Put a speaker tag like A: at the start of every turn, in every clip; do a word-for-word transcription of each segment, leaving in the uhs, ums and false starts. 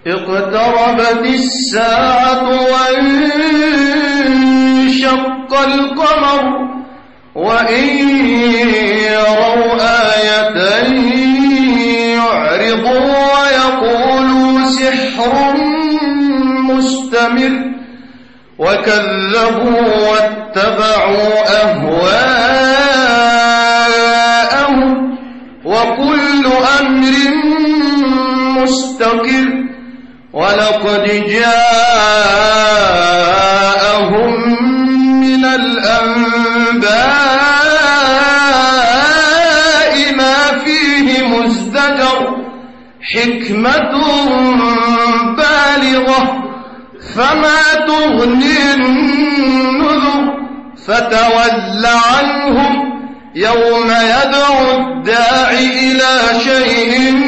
A: اقتربت الساعة وانشق القمر وإن يروا آية يعرضوا ويقولوا سحر مستمر وكذبوا واتبعوا أهواءهم وكل أمر مستقر ولقد جاءهم من الأنباء ما فيه مزدجر حكمة بالغة فما تغني النذر فتول عنهم يوم يدعو الداعي إلى شيء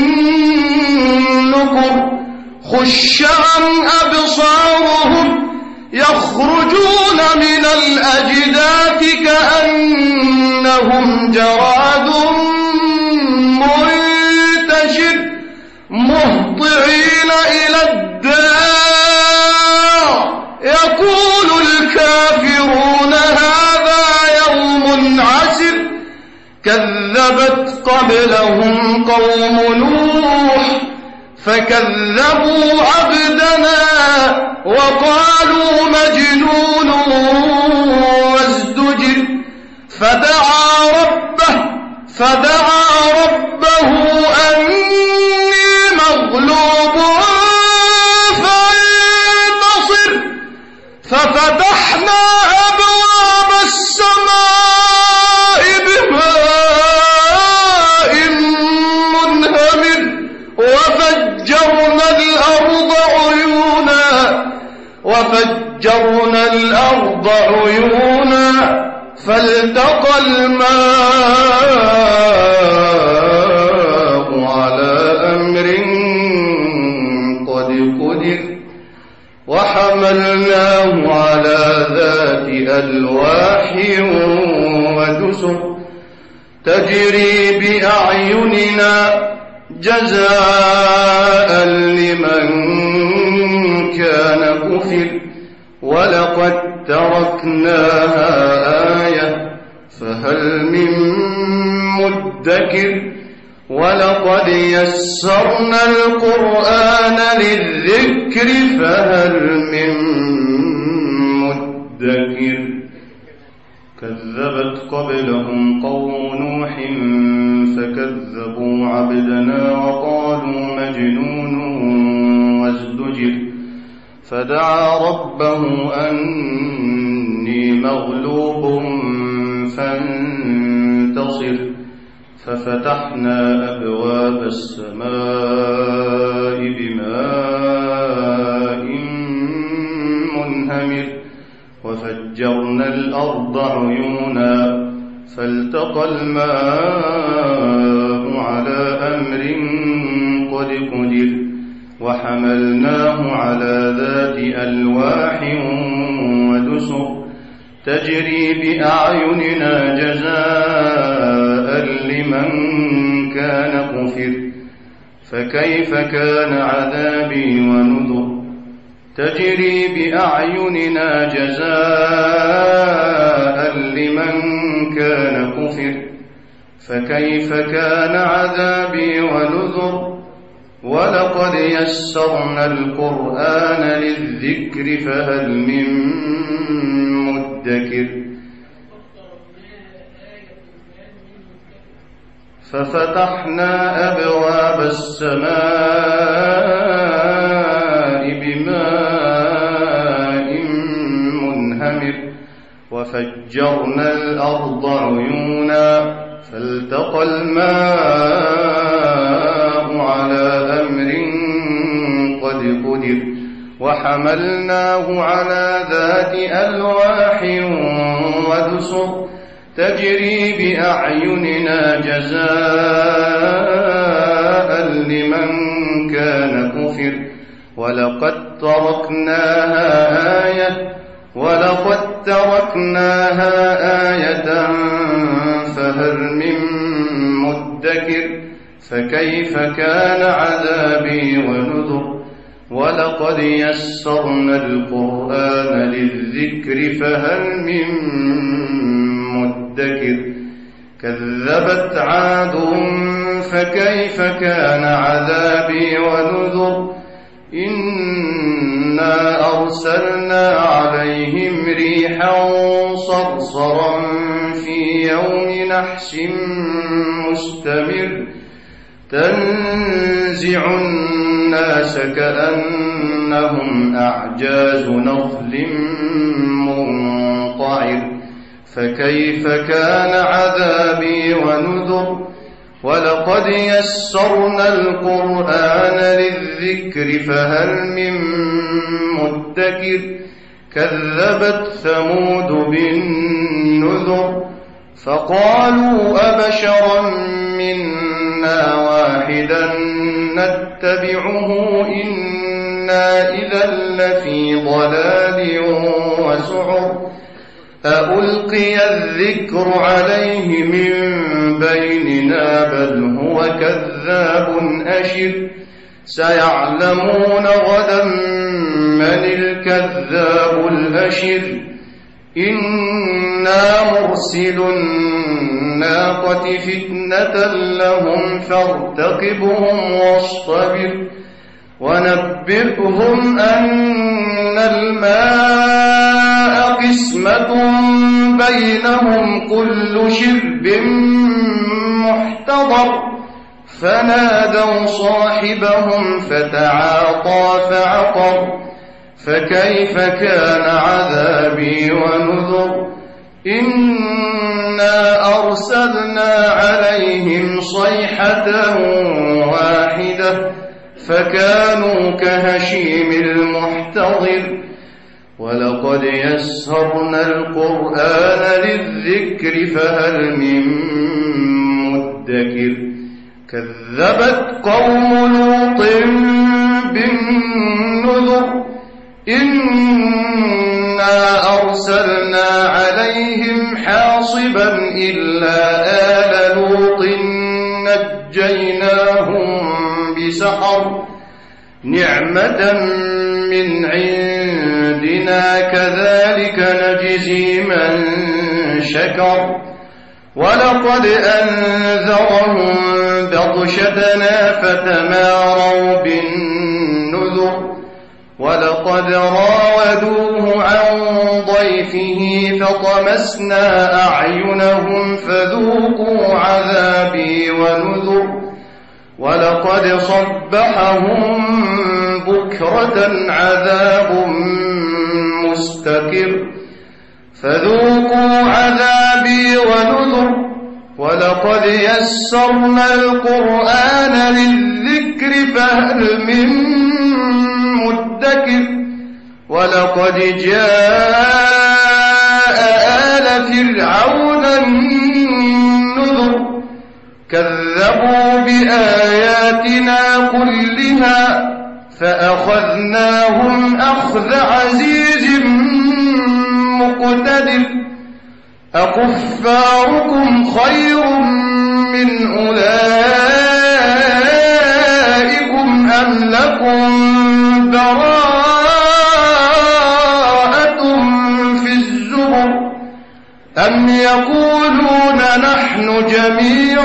A: نكر خش عن أبصارهم يخرجون من الأجداث كأنهم جراد منتشر مهطعين إلى الداع يقول الكافرون هذا يوم عسر كذبت قبلهم قوم نوح فكذبوا عبدنا وقالوا مجنون وازدجر فدعا ربه فدعا ربه أني مغلوب فانتصر ففتحنا أبواب السماء بماء منهمر وفجرنا الأرض عيونا وفجرنا الأرض عيونا فالتقى الماء على أمر قد قدر وحملناه على ذات ألواح ودسر تجري بأعيننا جزاء لمن كان كفر ولقد تركناها آية فهل من مدكر ولقد يسرنا القرآن للذكر فهل من مدكر كذبت قبلهم قوم نوح فكذبوا عبدنا وقالوا مجنون وازدجر فدعا ربه أني مغلوب فانتصر ففتحنا أبواب السماء بماء منهمر وفجرنا الأرض عيونا فالتقى الماء على أمر قد قدر وحملناه على ذات ألواح ودسر تجري بأعيننا جزاء لمن كان كفر فكيف كان عذابي ونذر تجري بأعيننا جزاء لمن كان كفر فكيف كان عذابي ونذر ولقد يسرنا القرآن للذكر فهل من مدكر ففتحنا أبواب السماء بماء منهمر وفجرنا الأرض عيونا فالتقى الماء على أمر قد قدر وحملناه على ذات ألواح ودسر تجري بأعيننا جزاء لمن كان كفر ولقد تركناها آية ولقد تركناها آية فهل من مدكر فكيف كان عذابي ونذر ولقد يسرنا القرآن للذكر فهل من مدكر كذبت عاد فكيف كان عذابي ونذر إنا أرسلنا عليهم ريحا صرصرا في يوم نحس مستمر تنزع الناس كأنهم أعجاز نخل منقعر فكيف كان عذابي ونذر ولقد يسرنا القرآن للذكر فهل من مدكر كذبت ثمود بالنذر فقالوا أبشرا منا واحدا نتبعه إنا إذا لفي ضلال وسعر أألقي الذكر عليه من بيننا بل هو كذاب أشر سيعلمون غدا من الكذاب الأشر إنا مرسل الناقة فتنة لهم فارتقبهم واصطبر ونبئهم أن الماء قسمة بينهم كل شرب محتضر فنادوا صاحبهم فتعاطى فعقر فكيف كان عذابي ونذر إنا أرسلنا عليهم صيحة واحدة فكانوا كهشيم المحتضر ولقد يسرنا القرآن للذكر فهل من مدكر كذبت قوم لوط بالنذر إنا أرسلنا عليهم حاصبا إلا آل لوط نجيناهم بسحر نعمة من عندنا كذلك نجزي من شكر ولقد أنذرهم بطشتنا فتماروا بالنذر ولقد راودوه عن ضيفه فطمسنا أعينهم فذوقوا عذابي ونذر ولقد صبحهم بكرة عذاب مستقر فذوقوا عذابي ونذر ولقد يسرنا القرآن للذكر فهل من مدكر ولقد جاء آل فرعون النذر كذبوا بآياتنا كلها فأخذناهم أخذ عزيز مقتدر أكفاركم خير من أولئكم أم لكم براءة في الزبر أم يقولون نحن جميع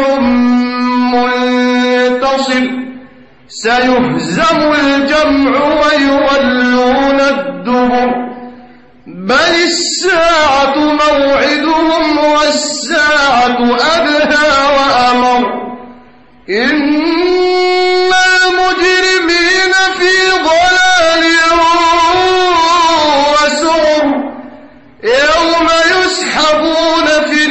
A: منتصر سيهزم الجمع ويولون الدبر بل الساعة موعدهم والساعة أدهى وأمر إن المجرمين في ضلال وسعر يوم يسحبون في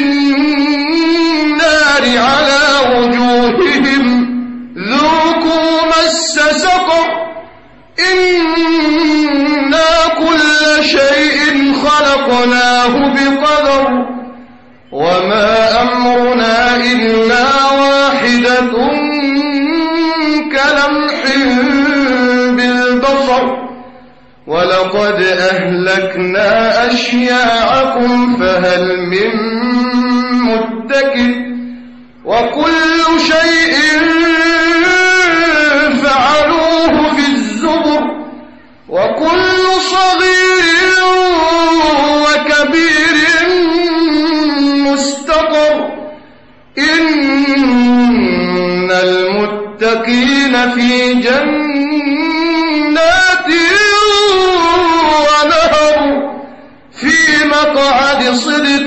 A: النار على وجوههم ذوقوا مس سقر إنا كل شيء خلقناه بقدر وما أمرنا إلا واحدة كلمح بالبصر ولقد أهلكنا أشياعكم فهل من مدكر وكل شيء فعلوه في الزبر وكل صغير وكبير مستقر إن المتقين في جنات ونهر في مقعد صدق